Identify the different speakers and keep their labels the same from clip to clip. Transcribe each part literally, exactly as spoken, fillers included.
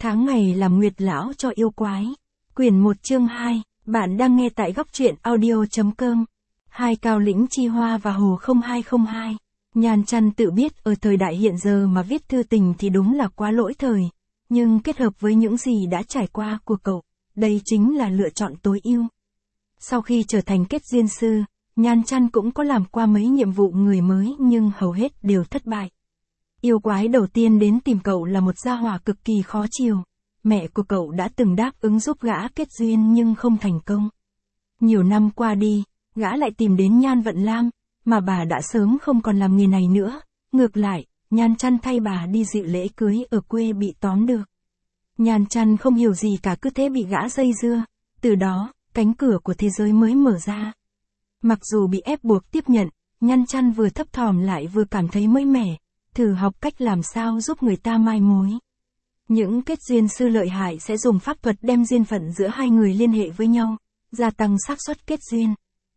Speaker 1: Tháng ngày làm nguyệt lão cho yêu quái. Quyển một chương hai, bạn đang nghe tại góc truyện audio chấm com. Hai Cao Lĩnh Chi Hoa và Hồ không hai không hai. Nhan Chăn tự biết ở thời đại hiện giờ mà viết thư tình thì đúng là quá lỗi thời. Nhưng kết hợp với những gì đã trải qua của cậu, đây chính là lựa chọn tối ưu. Sau khi trở thành kết duyên sư, Nhan Chăn cũng có làm qua mấy nhiệm vụ người mới nhưng hầu hết đều thất bại. Yêu quái đầu tiên đến tìm cậu là một gia hỏa cực kỳ khó chiều. Mẹ của cậu đã từng đáp ứng giúp gã kết duyên nhưng không thành công. Nhiều năm qua đi, gã lại tìm đến Nhan Vận Lam, mà bà đã sớm không còn làm nghề này nữa. Ngược lại, Nhan Chăn thay bà đi dự lễ cưới ở quê bị tóm được. Nhan Chăn không hiểu gì cả, cứ thế bị gã dây dưa. Từ đó, cánh cửa của thế giới mới mở ra. Mặc dù bị ép buộc tiếp nhận, Nhan Chăn vừa thấp thỏm lại vừa cảm thấy mới mẻ, thử học cách làm sao giúp người ta mai mối. Những kết duyên sư lợi hại sẽ dùng pháp thuật đem duyên phận giữa hai người liên hệ với nhau, gia tăng xác suất kết duyên.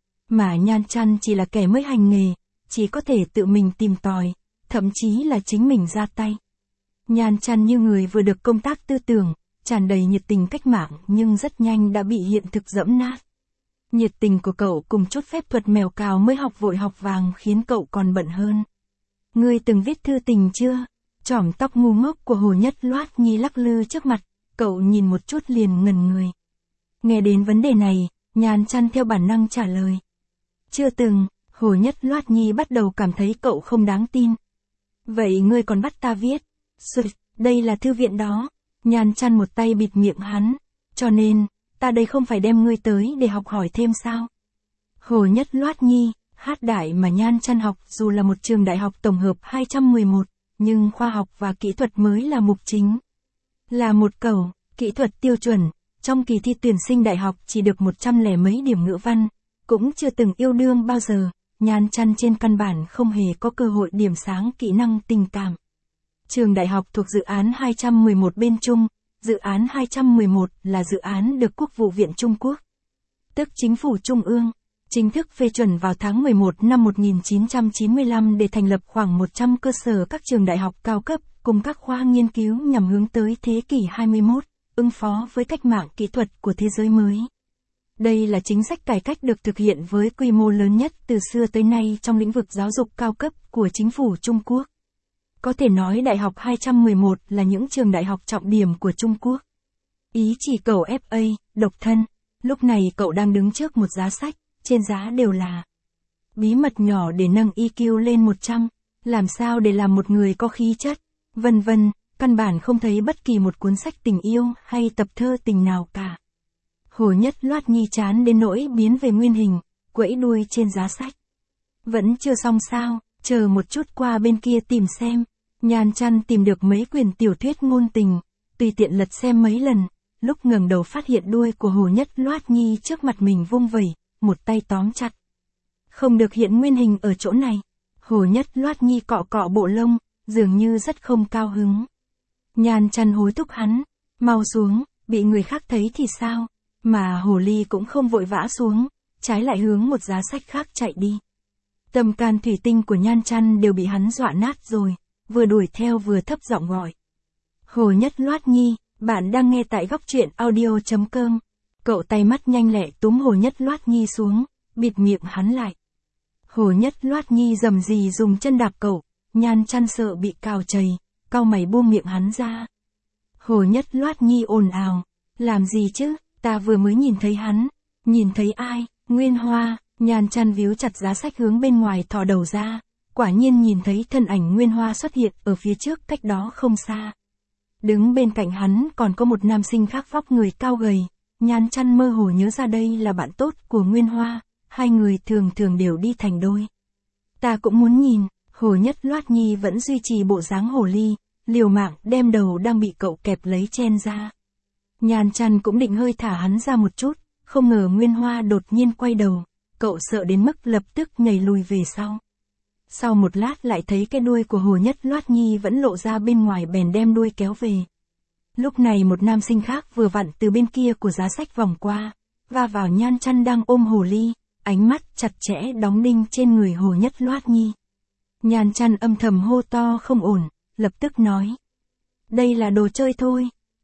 Speaker 1: Mà Nhan Chăn chỉ là kẻ mới hành nghề, chỉ có thể tự mình tìm tòi, thậm chí là chính mình ra tay. Nhan Chăn như người vừa được công tác tư tưởng, tràn đầy nhiệt tình cách mạng nhưng rất nhanh đã bị hiện thực dẫm nát. Nhiệt tình của cậu cùng chút phép thuật mèo cào mới học vội học vàng khiến cậu còn bận hơn. Ngươi từng viết thư tình chưa? Chỏm tóc ngu ngốc của Hồ Nhất Loát Nhi lắc lư trước mặt, cậu nhìn một chút liền ngẩn người. Nghe đến vấn đề này, Nhan Chăn theo bản năng trả lời. Chưa từng. Hồ Nhất Loát Nhi bắt đầu cảm thấy cậu không đáng tin. Vậy ngươi còn bắt ta viết? Sụt, đây là thư viện đó. Nhan Chăn một tay bịt miệng hắn. Cho nên, ta đây không phải đem ngươi tới để học hỏi thêm sao? Hồ Nhất Loát Nhi, hát đại mà Nhan Chăn học dù là một trường đại học tổng hợp hai trăm mười một, nhưng khoa học và kỹ thuật mới là mục chính. Là một cầu, kỹ thuật tiêu chuẩn, trong kỳ thi tuyển sinh đại học chỉ được một trăm lẻ mấy điểm ngữ văn, cũng chưa từng yêu đương bao giờ, Nhan Chăn trên căn bản không hề có cơ hội điểm sáng kỹ năng tình cảm. Trường đại học thuộc dự án hai trăm mười một bên Trung, dự án hai trăm mười một là dự án được Quốc vụ viện Trung Quốc, tức Chính phủ Trung ương, chính thức phê chuẩn vào tháng mười một năm một nghìn chín trăm chín mươi lăm để thành lập khoảng một trăm cơ sở các trường đại học cao cấp cùng các khoa nghiên cứu nhằm hướng tới thế kỷ hai mươi mốt, ứng phó với cách mạng kỹ thuật của thế giới mới. Đây là chính sách cải cách được thực hiện với quy mô lớn nhất từ xưa tới nay trong lĩnh vực giáo dục cao cấp của chính phủ Trung Quốc. Có thể nói Đại học hai trăm mười một là những trường đại học trọng điểm của Trung Quốc. Ý chỉ cậu ép a, độc thân, lúc này cậu đang đứng trước một giá sách, trên giá đều là bí mật nhỏ để nâng i kiu lên một trăm, làm sao để làm một người có khí chất, vân vân, căn bản không thấy bất kỳ một cuốn sách tình yêu hay tập thơ tình nào cả. Hồ Nhất Loát Nhi chán đến nỗi biến về nguyên hình, quẫy đuôi trên giá sách. Vẫn chưa xong sao, chờ một chút qua bên kia tìm xem. Nhan Chăn tìm được mấy quyển tiểu thuyết ngôn tình, tùy tiện lật xem mấy lần, lúc ngẩng đầu phát hiện đuôi của Hồ Nhất Loát Nhi trước mặt mình vung vẩy, một tay tóm chặt. Không được hiện nguyên hình ở chỗ này. Hồ Nhất Loát Nhi cọ cọ bộ lông, dường như rất không cao hứng. Nhan Chăn hối thúc hắn, mau xuống, bị người khác thấy thì sao? Mà Hồ Ly cũng không vội vã xuống, trái lại hướng một giá sách khác chạy đi. Tâm can thủy tinh của Nhan Chăn đều bị hắn dọa nát rồi, vừa đuổi theo vừa thấp giọng gọi. Hồ Nhất Loát Nhi, bạn đang nghe tại góc truyện audio chấm com. Cậu tay mắt nhanh lẹ túm Hồ Nhất Loát Nhi xuống, bịt miệng hắn lại. Hồ Nhất Loát Nhi rầm rì dùng chân đạp cậu, Nhan Chăn sợ bị cào chày, cau mày buông miệng hắn ra. Hồ Nhất Loát Nhi ồn ào, làm gì chứ? Ta vừa mới nhìn thấy hắn. Nhìn thấy ai? Nguyên Hoa. Nhan Chăn víu chặt giá sách hướng bên ngoài thò đầu ra, quả nhiên nhìn thấy thân ảnh Nguyên Hoa xuất hiện ở phía trước cách đó không xa. Đứng bên cạnh hắn còn có một nam sinh khác vóc người cao gầy, Nhan Chăn mơ hồ nhớ ra đây là bạn tốt của Nguyên Hoa, hai người thường thường đều đi thành đôi. Ta cũng muốn nhìn. Hồ Nhất Loát Nhi vẫn duy trì bộ dáng hồ ly, liều mạng đem đầu đang bị cậu kẹp lấy chen ra. Nhan Chăn cũng định hơi thả hắn ra một chút, không ngờ Nguyên Hoa đột nhiên quay đầu, cậu sợ đến mức lập tức nhảy lùi về sau. Sau một lát lại thấy cái đuôi của Hồ Nhất Loát Nhi vẫn lộ ra bên ngoài bèn đem đuôi kéo về. Lúc này một nam sinh khác vừa vặn từ bên kia của giá sách vòng qua, va vào Nhan Chăn đang ôm hồ ly, ánh mắt chặt chẽ đóng đinh trên người Hồ Nhất Loát Nhi. Nhan Chăn âm thầm hô to không ổn, lập tức nói. Đây là đồ chơi thôi.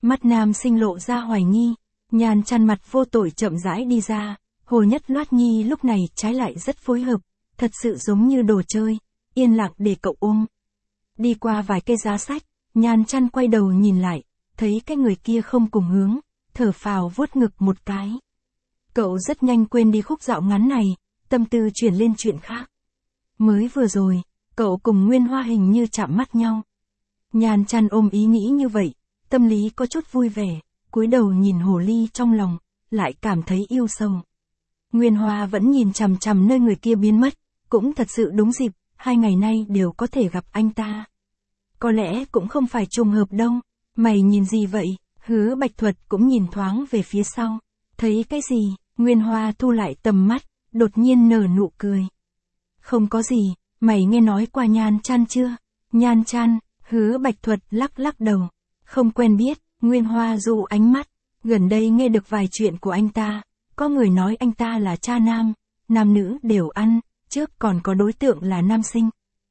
Speaker 1: Mắt nam sinh lộ ra hoài nghi, Nhan Chăn mặt vô tội chậm rãi đi ra, Hồ Nhất Loát Nhi lúc này trái lại rất phối hợp, thật sự giống như đồ chơi, yên lặng để cậu ôm. Đi qua vài cây giá sách, Nhan Chăn quay đầu nhìn lại, thấy cái người kia không cùng hướng, thở phào vuốt ngực một cái. Cậu rất nhanh quên đi khúc dạo ngắn này, tâm tư chuyển lên chuyện khác. Mới vừa rồi, cậu cùng Nguyên Hoa hình như chạm mắt nhau. Nhan Chăn ôm ý nghĩ như vậy, tâm lý có chút vui vẻ, cúi đầu nhìn hồ ly trong lòng, lại cảm thấy yêu sâu. Nguyên Hoa vẫn nhìn chằm chằm nơi người kia biến mất, cũng thật sự đúng dịp, hai ngày nay đều có thể gặp anh ta. Có lẽ cũng không phải trùng hợp đâu, mày nhìn gì vậy? Hứa Bạch Thuật cũng nhìn thoáng về phía sau, thấy cái gì? Nguyên Hoa thu lại tầm mắt, đột nhiên nở nụ cười. Không có gì, mày nghe nói qua Nhan Chăn chưa? Nhan Chăn, Hứa Bạch Thuật lắc lắc đầu, không quen biết. Nguyên Hoa dụ ánh mắt, gần đây nghe được vài chuyện của anh ta, có người nói anh ta là cha nam, nam nữ đều ăn, trước còn có đối tượng là nam sinh.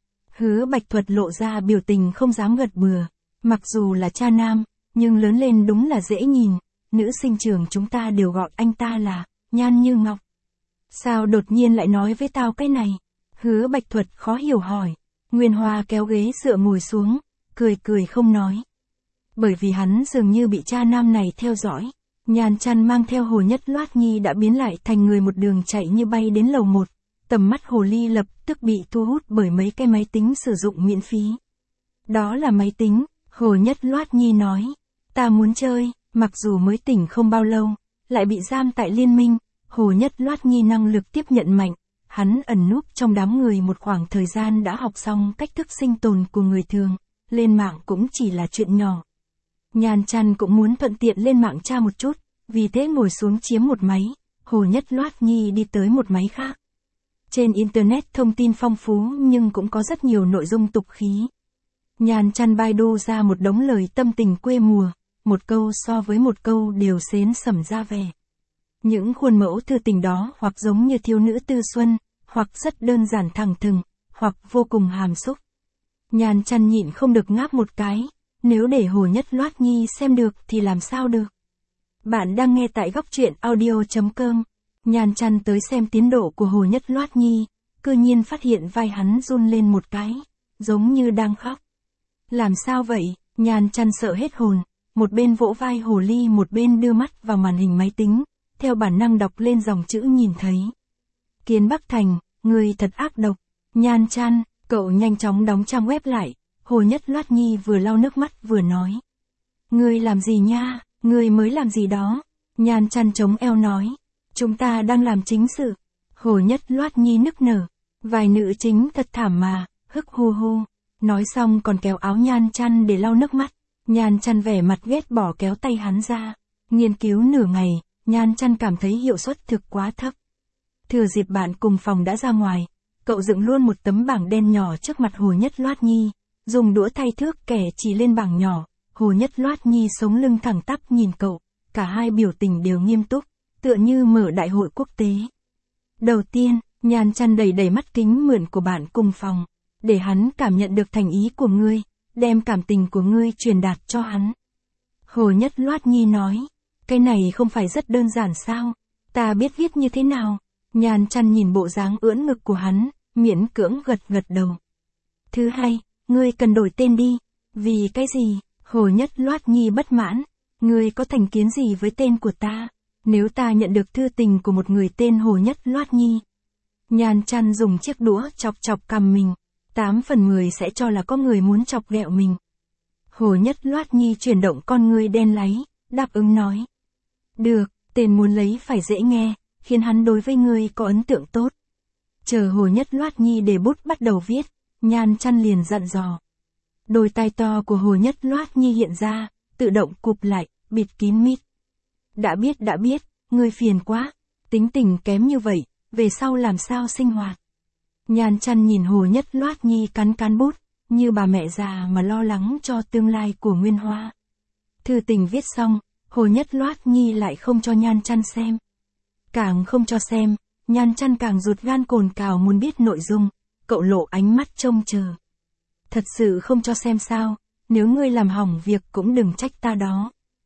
Speaker 1: Hứa Bạch Thuật lộ ra biểu tình không dám gật bừa, mặc dù là cha nam, nhưng lớn lên đúng là dễ nhìn, nữ sinh trường chúng ta đều gọi anh ta là Nhan Như Ngọc. Sao đột nhiên lại nói với tao cái này? Hứa Bạch Thuật khó hiểu hỏi. Nguyên Hoa kéo ghế dựa ngồi xuống, cười cười không nói. Bởi vì hắn dường như bị cha nam này theo dõi, Nhan Chăn mang theo Hồ Nhất Loát Nhi đã biến lại thành người một đường chạy như bay đến lầu một, tầm mắt hồ ly lập tức bị thu hút bởi mấy cái máy tính sử dụng miễn phí. Đó là máy tính, Hồ Nhất Loát Nhi nói, ta muốn chơi, mặc dù mới tỉnh không bao lâu, lại bị giam tại liên minh, Hồ Nhất Loát Nhi năng lực tiếp nhận mạnh, hắn ẩn núp trong đám người một khoảng thời gian đã học xong cách thức sinh tồn của người thường, lên mạng cũng chỉ là chuyện nhỏ. Nhan Chăn cũng muốn thuận tiện lên mạng tra một chút, vì thế ngồi xuống chiếm một máy, Hồ Nhất Loát Nhi đi tới một máy khác. Trên Internet thông tin phong phú nhưng cũng có rất nhiều nội dung tục khí. Nhan Chăn Baidu ra một đống lời tâm tình quê mùa, một câu so với một câu đều xến sẩm ra vẻ. Những khuôn mẫu thư tình đó hoặc giống như thiếu nữ tư xuân, hoặc rất đơn giản thẳng thừng, hoặc vô cùng hàm xúc. Nhan Chăn nhịn không được ngáp một cái. Nếu để Hồ Nhất Loát Nhi xem được thì làm sao được? Bạn đang nghe tại góc truyện audio chấm com. Nhan Chăn tới xem tiến độ của Hồ Nhất Loát Nhi, cư nhiên phát hiện vai hắn run lên một cái, giống như đang khóc. Làm sao vậy? Nhan Chăn sợ hết hồn, một bên vỗ vai hồ ly một bên đưa mắt vào màn hình máy tính, theo bản năng đọc lên dòng chữ nhìn thấy. Kiến Bắc Thành, người thật ác độc. Nhan Chăn, cậu nhanh chóng đóng trang web lại. Hồ Nhất Loát Nhi vừa lau nước mắt vừa nói. Ngươi làm gì nha, ngươi mới làm gì đó. Nhan Chăn chống eo nói. Chúng ta đang làm chính sự. Hồ Nhất Loát Nhi nức nở. Vài nữ chính thật thảm mà, hức hu hu. Nói xong còn kéo áo Nhan Chăn để lau nước mắt. Nhan Chăn vẻ mặt ghét bỏ kéo tay hắn ra. Nghiên cứu nửa ngày, Nhan Chăn cảm thấy hiệu suất thực quá thấp. Thừa dịp bạn cùng phòng đã ra ngoài, cậu dựng luôn một tấm bảng đen nhỏ trước mặt Hồ Nhất Loát Nhi. Dùng đũa thay thước kẻ chỉ lên bảng nhỏ, Hồ Nhất Loát Nhi sống lưng thẳng tắp nhìn cậu, cả hai biểu tình đều nghiêm túc, tựa như mở đại hội quốc tế. Đầu tiên, Nhan Chăn đẩy đẩy mắt kính mượn của bạn cùng phòng, để hắn cảm nhận được thành ý của ngươi, đem cảm tình của ngươi truyền đạt cho hắn. Hồ Nhất Loát Nhi nói, cái này không phải rất đơn giản sao, ta biết viết như thế nào. Nhan Chăn nhìn bộ dáng ưỡn ngực của hắn, miễn cưỡng gật gật đầu. Thứ hai, ngươi cần đổi tên đi. Vì cái gì? Hồ Nhất Loát Nhi bất mãn. Ngươi có thành kiến gì với tên của ta? Nếu ta nhận được thư tình của một người tên Hồ Nhất Loát Nhi. Nhan Chăn dùng chiếc đũa chọc chọc cằm mình. Tám phần mười sẽ cho là có người muốn chọc ghẹo mình. Hồ Nhất Loát Nhi chuyển động con ngươi đen láy, đáp ứng nói. Được, tên muốn lấy phải dễ nghe, khiến hắn đối với ngươi có ấn tượng tốt. Chờ Hồ Nhất Loát Nhi để bút bắt đầu viết. Nhan Chăn liền dặn dò. Đôi tai to của Hồ Nhất Loát Nhi hiện ra, tự động cụp lại, bịt kín mít. Đã biết đã biết, ngươi phiền quá, tính tình kém như vậy, về sau làm sao sinh hoạt. Nhan Chăn nhìn Hồ Nhất Loát Nhi cắn cắn bút, như bà mẹ già mà lo lắng cho tương lai của Nguyên Hoa. Thư tình viết xong, Hồ Nhất Loát Nhi lại không cho Nhan Chăn xem. Càng không cho xem, Nhan Chăn càng ruột gan cồn cào muốn biết nội dung. Cậu lộ ánh mắt trông chờ. Thật sự không cho xem sao, nếu ngươi làm hỏng việc cũng đừng trách ta đó.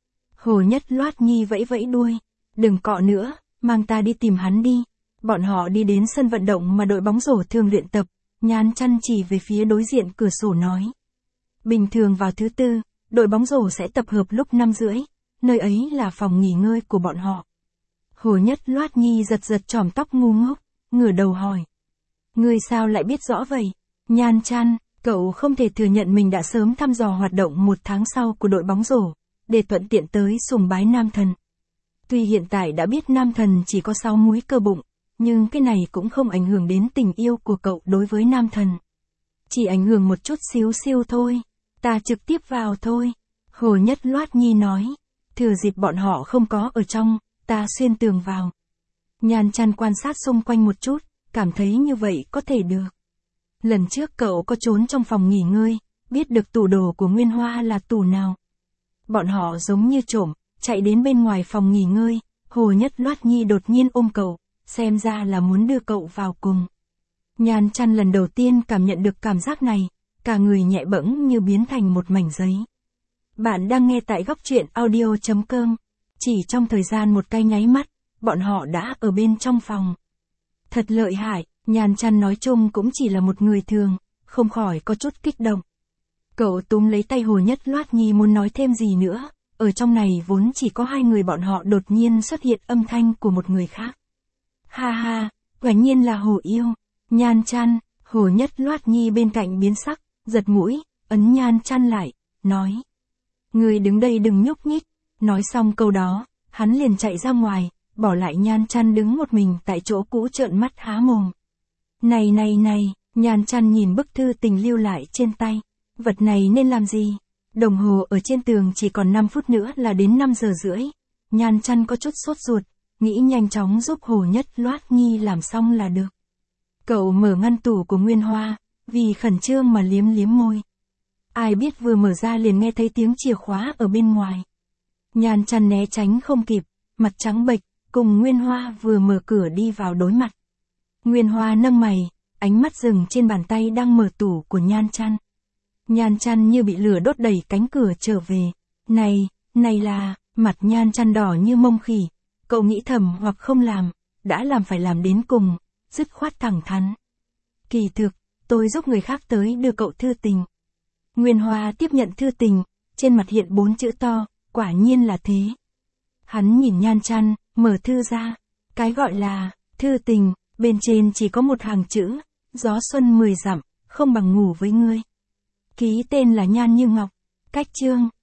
Speaker 1: Hồ Nhất Loát Nhi vẫy vẫy đuôi. Đừng cọ nữa, mang ta đi tìm hắn đi. Bọn họ đi đến sân vận động mà đội bóng rổ thường luyện tập, Nhan Chăn chỉ về phía đối diện cửa sổ nói. Bình thường vào thứ tư, đội bóng rổ sẽ tập hợp lúc năm rưỡi, nơi ấy là phòng nghỉ ngơi của bọn họ. Hồ Nhất Loát Nhi giật giật chòm tóc ngu ngốc, ngửa đầu hỏi. Ngươi sao lại biết rõ vậy? Nhan Chăn, cậu không thể thừa nhận mình đã sớm thăm dò hoạt động một tháng sau của đội bóng rổ, để thuận tiện tới sùng bái nam thần. Tuy hiện tại đã biết nam thần chỉ có sáu múi cơ bụng, nhưng cái này cũng không ảnh hưởng đến tình yêu của cậu đối với nam thần. Chỉ ảnh hưởng một chút xíu siêu thôi, ta trực tiếp vào thôi. Hồ Nhất Loát Nhi nói, thừa dịp bọn họ không có ở trong, ta xuyên tường vào. Nhan Chăn quan sát xung quanh một chút, cảm thấy như vậy có thể được. Lần trước cậu có trốn trong phòng nghỉ ngơi, biết được tủ đồ của Nguyên Hoa là tủ nào. Bọn họ giống như trộm, chạy đến bên ngoài phòng nghỉ ngơi, Hồ Nhất Loát Nhi đột nhiên ôm cậu, xem ra là muốn đưa cậu vào cùng. Nhan Chăn lần đầu tiên cảm nhận được cảm giác này, cả người nhẹ bẫng như biến thành một mảnh giấy. Bạn đang nghe tại góc truyện audio chấm com. Chỉ trong thời gian một cái nháy mắt, bọn họ đã ở bên trong phòng. Thật lợi hại, Nhan Chăn nói chung cũng chỉ là một người thường, không khỏi có chút kích động. Cậu túm lấy tay Hồ Nhất Loát Nhi muốn nói thêm gì nữa, ở trong này vốn chỉ có hai người bọn họ đột nhiên xuất hiện âm thanh của một người khác. Ha ha, quả nhiên là Hồ Yêu. Nhan Chăn, Hồ Nhất Loát Nhi bên cạnh biến sắc, giật mũi, ấn Nhan Chăn lại, nói. Người đứng đây đừng nhúc nhích. Nói xong câu đó, hắn liền chạy ra ngoài, bỏ lại Nhan Chăn đứng một mình tại chỗ cũ trợn mắt há mồm. Này này này, Nhan Chăn nhìn bức thư tình lưu lại trên tay. Vật này nên làm gì? Đồng hồ ở trên tường chỉ còn năm phút nữa là đến năm giờ rưỡi. Nhan Chăn có chút sốt ruột, nghĩ nhanh chóng giúp Hồ Nhất Loát Nhi làm xong là được. Cậu mở ngăn tủ của Nguyên Hoa, vì khẩn trương mà liếm liếm môi. Ai biết vừa mở ra liền nghe thấy tiếng chìa khóa ở bên ngoài. Nhan Chăn né tránh không kịp, mặt trắng bệch, cùng Nguyên Hoa vừa mở cửa đi vào đối mặt. Nguyên Hoa nâng mày, ánh mắt dừng trên bàn tay đang mở tủ của Nhan Chăn. Nhan Chăn như bị lửa đốt đẩy cánh cửa trở về. Này, này là, mặt Nhan Chăn đỏ như mông khỉ. Cậu nghĩ thầm hoặc không làm, đã làm phải làm đến cùng, dứt khoát thẳng thắn. Kỳ thực, tôi giúp người khác tới đưa cậu thư tình. Nguyên Hoa tiếp nhận thư tình, trên mặt hiện bốn chữ to, quả nhiên là thế. Hắn nhìn Nhan Chăn, mở thư ra, cái gọi là, thư tình, bên trên chỉ có một hàng chữ, gió xuân mười dặm, không bằng ngủ với ngươi. Ký tên là Nhan Như Ngọc, cách chương,